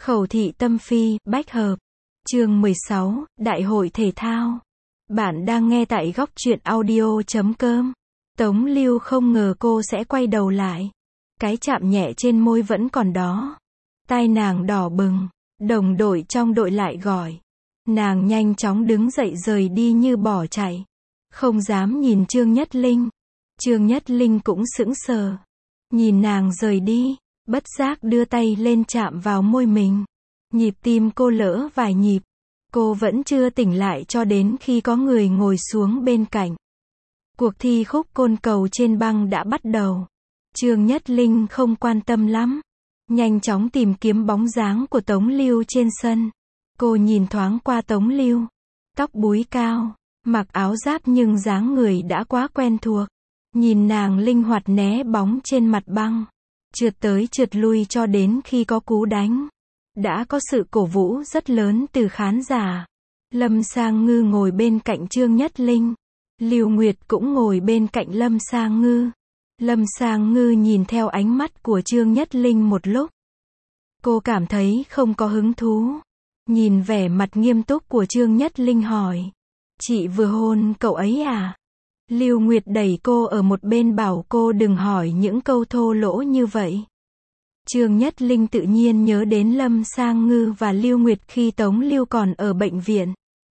Khẩu thị tâm phi, bách hợp. Chương 16, Đại hội thể thao. Bạn đang nghe tại góc truyện audio.com. Tống Lưu không ngờ cô sẽ quay đầu lại. Cái chạm nhẹ trên môi vẫn còn đó. Tai nàng đỏ bừng. Đồng đội trong đội lại gọi. Nàng nhanh chóng đứng dậy rời đi như bỏ chạy. Không dám nhìn Trương Nhất Linh. Trương Nhất Linh cũng sững sờ. Nhìn nàng rời đi, bất giác đưa tay lên chạm vào môi mình. Nhịp tim cô lỡ vài nhịp. Cô vẫn chưa tỉnh lại cho đến khi có người ngồi xuống bên cạnh. Cuộc thi khúc côn cầu trên băng đã bắt đầu. Trương Nhất Linh không quan tâm lắm. Nhanh chóng tìm kiếm bóng dáng của Tống Lưu trên sân. Cô nhìn thoáng qua Tống Lưu. Tóc búi cao, mặc áo giáp nhưng dáng người đã quá quen thuộc. Nhìn nàng linh hoạt né bóng trên mặt băng. Trượt tới trượt lui cho đến khi có cú đánh. Đã có sự cổ vũ rất lớn từ khán giả. Lâm Sang Ngư ngồi bên cạnh Trương Nhất Linh. Lưu Nguyệt cũng ngồi bên cạnh Lâm Sang Ngư. Lâm Sang Ngư nhìn theo ánh mắt của Trương Nhất Linh một lúc. Cô cảm thấy không có hứng thú. Nhìn vẻ mặt nghiêm túc của Trương Nhất Linh hỏi. Chị vừa hôn cậu ấy à? Lưu Nguyệt đẩy cô ở một bên bảo cô đừng hỏi những câu thô lỗ như vậy. Trương Nhất Linh tự nhiên nhớ đến Lâm Sang Ngư và Lưu Nguyệt khi Tống Lưu còn ở bệnh viện.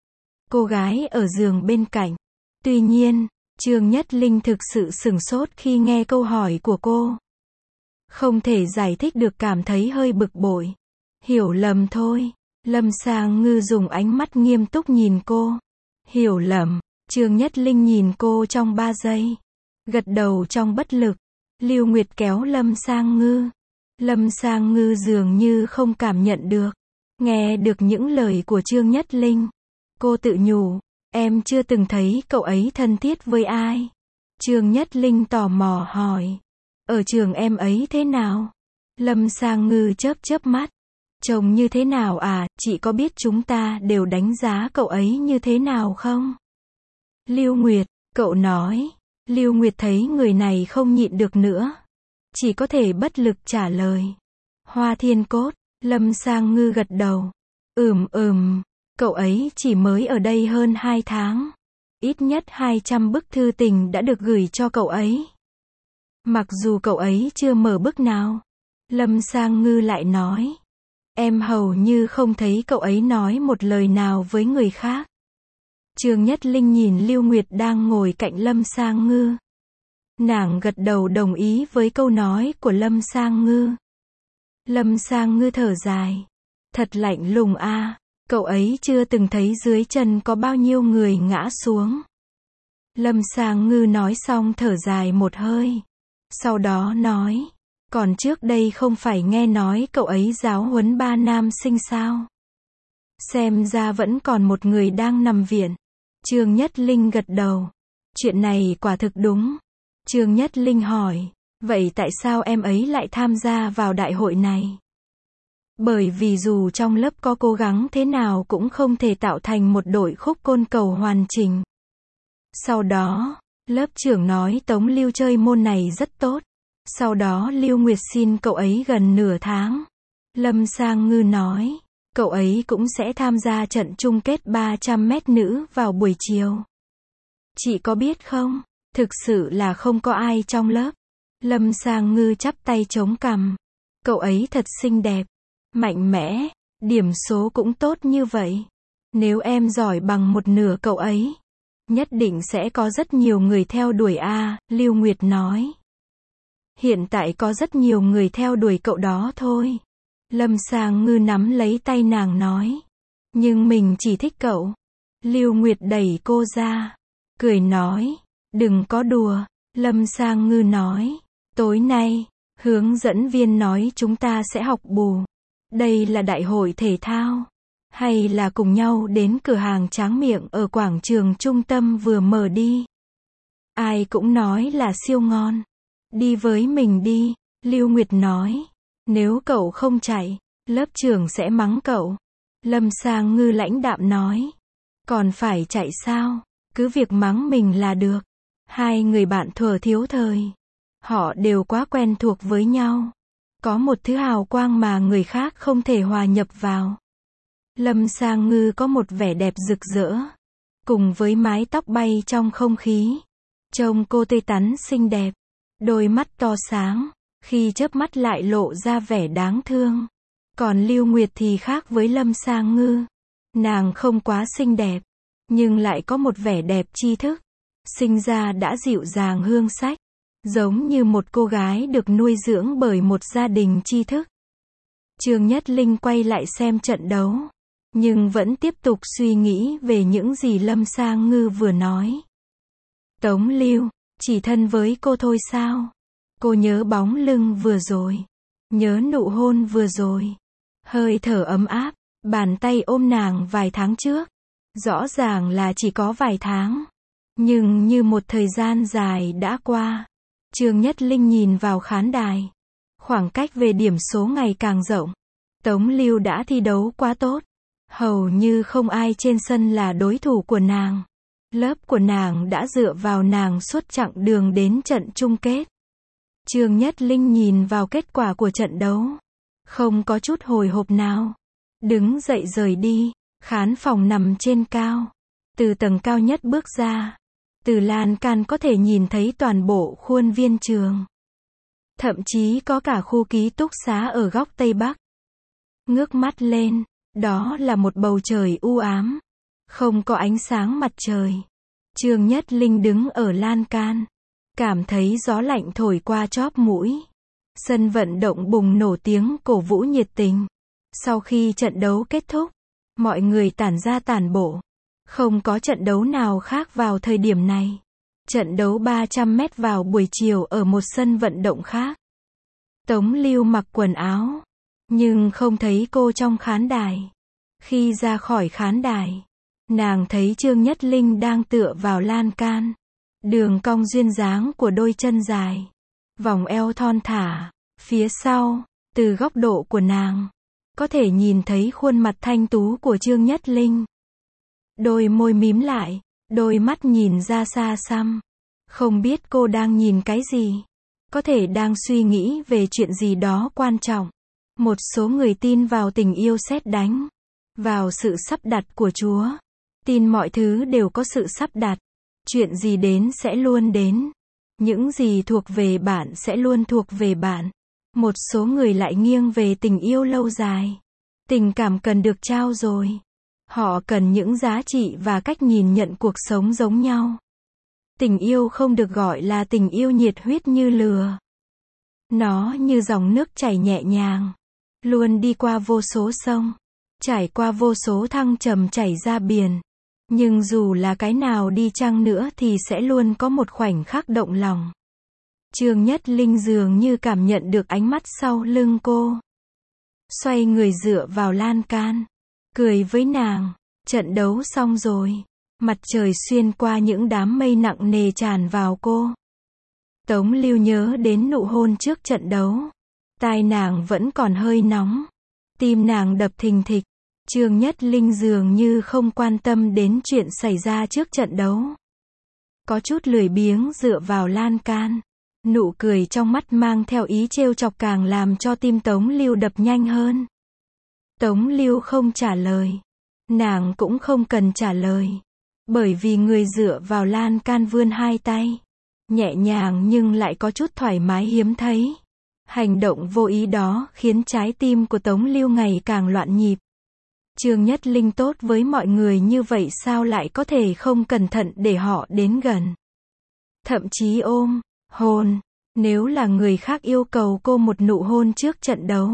Cô gái ở giường bên cạnh. Tuy nhiên, Trương Nhất Linh thực sự sửng sốt khi nghe câu hỏi của cô. Không thể giải thích được, cảm thấy hơi bực bội. Hiểu lầm thôi. Lâm Sang Ngư dùng ánh mắt nghiêm túc nhìn cô. Hiểu lầm. Trương Nhất Linh nhìn cô trong 3 giây. Gật đầu trong bất lực. Lưu Nguyệt kéo Lâm Sang Ngư. Lâm Sang Ngư dường như không cảm nhận được. Nghe được những lời của Trương Nhất Linh. Cô tự nhủ. Em chưa từng thấy cậu ấy thân thiết với ai. Trương Nhất Linh tò mò hỏi. Ở trường em ấy thế nào? Lâm Sang Ngư chớp chớp mắt. Trông như thế nào à, chị có biết chúng ta đều đánh giá cậu ấy như thế nào không? Lưu Nguyệt, cậu nói. Lưu Nguyệt thấy người này không nhịn được nữa. Chỉ có thể bất lực trả lời. Hoa Thiên Cốt. Lâm Sang Ngư gật đầu. Cậu ấy chỉ mới ở đây hơn 2 tháng. Ít nhất 200 bức thư tình đã được gửi cho cậu ấy. Mặc dù cậu ấy chưa mở bức nào. Lâm Sang Ngư lại nói. Em hầu như không thấy cậu ấy nói một lời nào với người khác. Trương Nhất Linh nhìn Lưu Nguyệt đang ngồi cạnh Lâm Sang Ngư. Nàng gật đầu đồng ý với câu nói của Lâm Sang Ngư. Lâm Sang Ngư thở dài. Thật lạnh lùng a. Cậu ấy chưa từng thấy dưới chân có bao nhiêu người ngã xuống. Lâm Sang Ngư nói xong thở dài một hơi. Sau đó nói. Còn trước đây không phải nghe nói cậu ấy giáo huấn 3 nam sinh sao? Xem ra vẫn còn một người đang nằm viện. Trương Nhất Linh gật đầu. Chuyện này quả thực đúng. Trương Nhất Linh hỏi. Vậy tại sao em ấy lại tham gia vào đại hội này? Bởi vì dù trong lớp có cố gắng thế nào cũng không thể tạo thành một đội khúc côn cầu hoàn chỉnh. Sau đó, lớp trưởng nói Tống Lưu chơi môn này rất tốt. Sau đó Lưu Nguyệt xin cậu ấy gần nửa tháng. Lâm Sang Ngư nói. Cậu ấy cũng sẽ tham gia trận chung kết 300 mét nữ vào buổi chiều. Chị có biết không? Thực sự là không có ai trong lớp. Lâm Sang Ngư chắp tay chống cằm. Cậu ấy thật xinh đẹp. Mạnh mẽ. Điểm số cũng tốt như vậy. Nếu em giỏi bằng một nửa cậu ấy. Nhất định sẽ có rất nhiều người theo đuổi a. Lưu Nguyệt nói. Hiện tại có rất nhiều người theo đuổi cậu đó thôi. Lâm Sang Ngư nắm lấy tay nàng nói. Nhưng mình chỉ thích cậu. Lưu Nguyệt đẩy cô ra. Cười nói. Đừng có đùa. Lâm Sang Ngư nói. Tối nay, hướng dẫn viên nói chúng ta sẽ học bù. Đây là đại hội thể thao. Hay là cùng nhau đến cửa hàng tráng miệng ở quảng trường trung tâm vừa mở đi. Ai cũng nói là siêu ngon. Đi với mình đi. Lưu Nguyệt nói. Nếu cậu không chạy, lớp trưởng sẽ mắng cậu. Lâm Sang Ngư lãnh đạm nói. Còn phải chạy sao? Cứ việc mắng mình là được. Hai người bạn thuở thiếu thời. Họ đều quá quen thuộc với nhau. Có một thứ hào quang mà người khác không thể hòa nhập vào. Lâm Sang Ngư có một vẻ đẹp rực rỡ, cùng với mái tóc bay trong không khí. Trông cô tươi tắn xinh đẹp, đôi mắt to sáng, khi chớp mắt lại lộ ra vẻ đáng thương. Còn Lưu Nguyệt thì khác với Lâm Sang Ngư. Nàng không quá xinh đẹp, nhưng lại có một vẻ đẹp tri thức. Sinh ra đã dịu dàng hương sách, giống như một cô gái được nuôi dưỡng bởi một gia đình tri thức. Trương Nhất Linh quay lại xem trận đấu, nhưng vẫn tiếp tục suy nghĩ về những gì Lâm Sang Ngư vừa nói. Tống Lưu, chỉ thân với cô thôi sao? Cô nhớ bóng lưng vừa rồi, nhớ nụ hôn vừa rồi, hơi thở ấm áp, bàn tay ôm nàng vài tháng trước. Rõ ràng là chỉ có vài tháng, nhưng như một thời gian dài đã qua. Trương Nhất Linh nhìn vào khán đài. Khoảng cách về điểm số ngày càng rộng. Tống Lưu đã thi đấu quá tốt. Hầu như không ai trên sân là đối thủ của nàng. Lớp của nàng đã dựa vào nàng suốt chặng đường đến trận chung kết. Trương Nhất Linh nhìn vào kết quả của trận đấu, không có chút hồi hộp nào. Đứng dậy rời đi. Khán phòng nằm trên cao. Từ tầng cao nhất bước ra, từ lan can có thể nhìn thấy toàn bộ khuôn viên trường. Thậm chí có cả khu ký túc xá ở góc Tây Bắc. Ngước mắt lên, đó là một bầu trời u ám, không có ánh sáng mặt trời. Trương Nhất Linh đứng ở lan can, cảm thấy gió lạnh thổi qua chóp mũi. Sân vận động bùng nổ tiếng cổ vũ nhiệt tình. Sau khi trận đấu kết thúc, mọi người tản ra tản bộ. Không có trận đấu nào khác vào thời điểm này. Trận đấu 300 mét vào buổi chiều ở một sân vận động khác. Tống Lưu mặc quần áo, nhưng không thấy cô trong khán đài. Khi ra khỏi khán đài, nàng thấy Trương Nhất Linh đang tựa vào lan can. Đường cong duyên dáng của đôi chân dài, vòng eo thon thả. Phía sau, từ góc độ của nàng, có thể nhìn thấy khuôn mặt thanh tú của Trương Nhất Linh. Đôi môi mím lại, đôi mắt nhìn ra xa xăm. Không biết cô đang nhìn cái gì. Có thể đang suy nghĩ về chuyện gì đó quan trọng. Một số người tin vào tình yêu sét đánh, vào sự sắp đặt của Chúa. Tin mọi thứ đều có sự sắp đặt. Chuyện gì đến sẽ luôn đến. Những gì thuộc về bạn sẽ luôn thuộc về bạn. Một số người lại nghiêng về tình yêu lâu dài. Tình cảm cần được trao dồi. Họ cần những giá trị và cách nhìn nhận cuộc sống giống nhau. Tình yêu không được gọi là tình yêu nhiệt huyết như lửa. Nó như dòng nước chảy nhẹ nhàng, luôn đi qua vô số sông, trải qua vô số thăng trầm chảy ra biển. Nhưng dù là cái nào đi chăng nữa thì sẽ luôn có một khoảnh khắc động lòng. Trương Nhất Linh dường như cảm nhận được ánh mắt sau lưng cô. Xoay người dựa vào lan can, cười với nàng. Trận đấu xong rồi. Mặt trời xuyên qua những đám mây nặng nề tràn vào cô. Tống Lưu nhớ đến nụ hôn trước trận đấu. Tai nàng vẫn còn hơi nóng. Tim nàng đập thình thịch. Trương Nhất Linh dường như không quan tâm đến chuyện xảy ra trước trận đấu. Có chút lười biếng dựa vào lan can. Nụ cười trong mắt mang theo ý trêu chọc càng làm cho tim Tống Lưu đập nhanh hơn. Tống Lưu không trả lời. Nàng cũng không cần trả lời. Bởi vì người dựa vào lan can vươn hai tay. Nhẹ nhàng nhưng lại có chút thoải mái hiếm thấy. Hành động vô ý đó khiến trái tim của Tống Lưu ngày càng loạn nhịp. Trương Nhất Linh tốt với mọi người như vậy sao lại có thể không cẩn thận để họ đến gần. Thậm chí ôm, hôn. Nếu là người khác yêu cầu cô một nụ hôn trước trận đấu,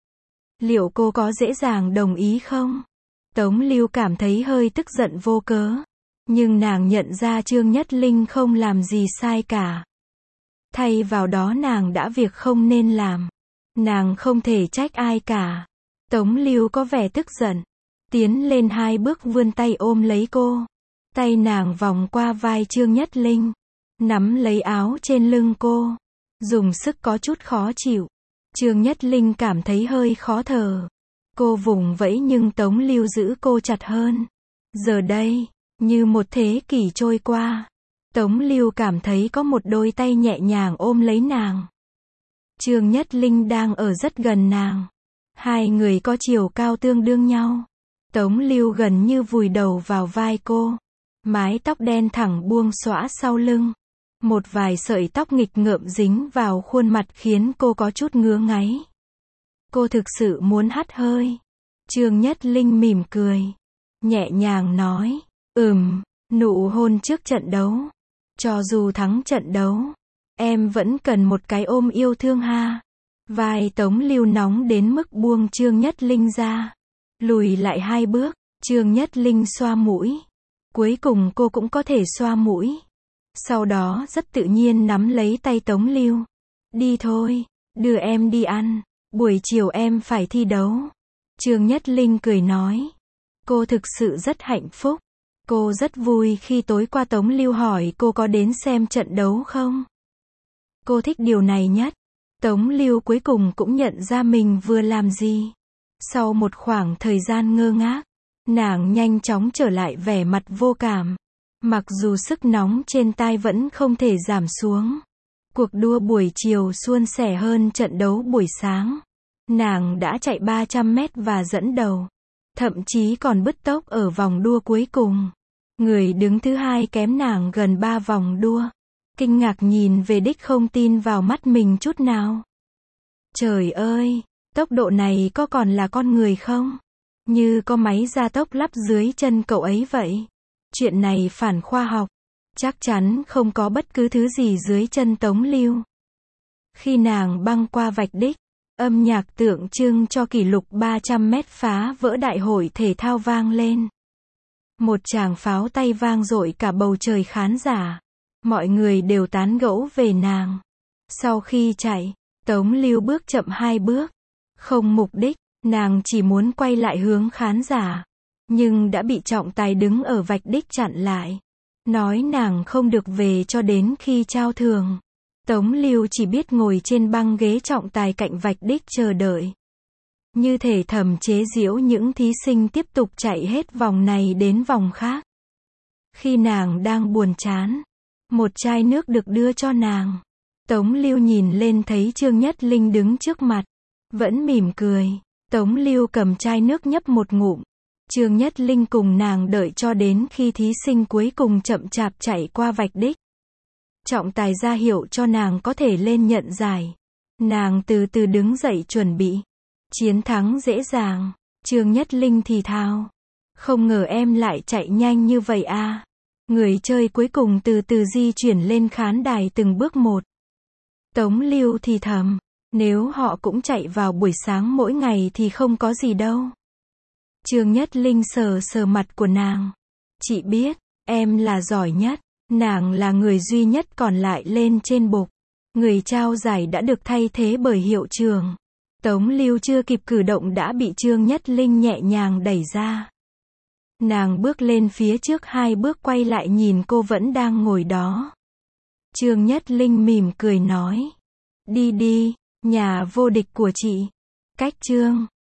liệu cô có dễ dàng đồng ý không? Tống Lưu cảm thấy hơi tức giận vô cớ. Nhưng nàng nhận ra Trương Nhất Linh không làm gì sai cả. Thay vào đó nàng đã việc không nên làm. Nàng không thể trách ai cả. Tống Lưu có vẻ tức giận. Tiến lên 2 bước vươn tay ôm lấy cô. Tay nàng vòng qua vai Trương Nhất Linh. Nắm lấy áo trên lưng cô. Dùng sức có chút khó chịu. Trương Nhất Linh cảm thấy hơi khó thở. Cô vùng vẫy nhưng Tống Lưu giữ cô chặt hơn. Giờ đây, như một thế kỷ trôi qua, Tống Lưu cảm thấy có một đôi tay nhẹ nhàng ôm lấy nàng. Trương Nhất Linh đang ở rất gần nàng. Hai người có chiều cao tương đương nhau. Tống Lưu gần như vùi đầu vào vai cô. Mái tóc đen thẳng buông xõa sau lưng. Một vài sợi tóc nghịch ngợm dính vào khuôn mặt khiến cô có chút ngứa ngáy. Cô thực sự muốn hắt hơi. Trương Nhất Linh mỉm cười. Nhẹ nhàng nói. Nụ hôn trước trận đấu. Cho dù thắng trận đấu, em vẫn cần một cái ôm yêu thương ha. Vai Tống Lưu nóng đến mức buông Trương Nhất Linh ra. Lùi lại 2 bước, Trương Nhất Linh xoa mũi. Cuối cùng cô cũng có thể xoa mũi. Sau đó rất tự nhiên nắm lấy tay Tống Lưu. Đi thôi, đưa em đi ăn. Buổi chiều em phải thi đấu. Trương Nhất Linh cười nói. Cô thực sự rất hạnh phúc. Cô rất vui khi tối qua Tống Lưu hỏi cô có đến xem trận đấu không. Cô thích điều này nhất. Tống Lưu cuối cùng cũng nhận ra mình vừa làm gì. Sau một khoảng thời gian ngơ ngác, nàng nhanh chóng trở lại vẻ mặt vô cảm. Mặc dù sức nóng trên tai vẫn không thể giảm xuống. Cuộc đua buổi chiều suôn sẻ hơn trận đấu buổi sáng. Nàng đã chạy 300 mét và dẫn đầu. Thậm chí còn bứt tốc ở vòng đua cuối cùng. Người đứng thứ hai kém nàng gần 3 vòng đua. Kinh ngạc nhìn về đích không tin vào mắt mình chút nào. Trời ơi, tốc độ này có còn là con người không? Như có máy gia tốc lắp dưới chân cậu ấy vậy. Chuyện này phản khoa học. Chắc chắn không có bất cứ thứ gì dưới chân Tống Lưu. Khi nàng băng qua vạch đích, âm nhạc tượng trưng cho kỷ lục 300 mét phá vỡ đại hội thể thao vang lên. Một tràng pháo tay vang dội cả bầu trời khán giả. Mọi người đều tán gẫu về nàng. Sau khi chạy, Tống Lưu bước chậm 2 bước. Không mục đích, nàng chỉ muốn quay lại hướng khán giả. Nhưng đã bị trọng tài đứng ở vạch đích chặn lại. Nói nàng không được về cho đến khi trao thưởng. Tống Lưu chỉ biết ngồi trên băng ghế trọng tài cạnh vạch đích chờ đợi. Như thể thầm chế giễu những thí sinh tiếp tục chạy hết vòng này đến vòng khác. Khi nàng đang buồn chán, một chai nước được đưa cho nàng. Tống Lưu nhìn lên thấy Trương Nhất Linh đứng trước mặt. Vẫn mỉm cười. Tống Lưu cầm chai nước nhấp một ngụm. Trương Nhất Linh cùng nàng đợi cho đến khi thí sinh cuối cùng chậm chạp chạy qua vạch đích. Trọng tài ra hiệu cho nàng có thể lên nhận giải. Nàng từ từ đứng dậy chuẩn bị. Chiến thắng dễ dàng. Trương Nhất Linh thì thào. Không ngờ em lại chạy nhanh như vậy à. Người chơi cuối cùng từ từ di chuyển lên khán đài từng bước một. Tống Lưu thì thầm. Nếu họ cũng chạy vào buổi sáng mỗi ngày thì không có gì đâu. Trương Nhất Linh sờ sờ mặt của nàng. Chị biết, em là giỏi nhất. Nàng là người duy nhất còn lại lên trên bục. Người trao giải đã được thay thế bởi hiệu trưởng. Tống Lưu chưa kịp cử động đã bị Trương Nhất Linh nhẹ nhàng đẩy ra. Nàng bước lên phía trước 2 bước quay lại nhìn cô vẫn đang ngồi đó. Trương Nhất Linh mỉm cười nói. Đi đi, nhà vô địch của chị. Cách Trương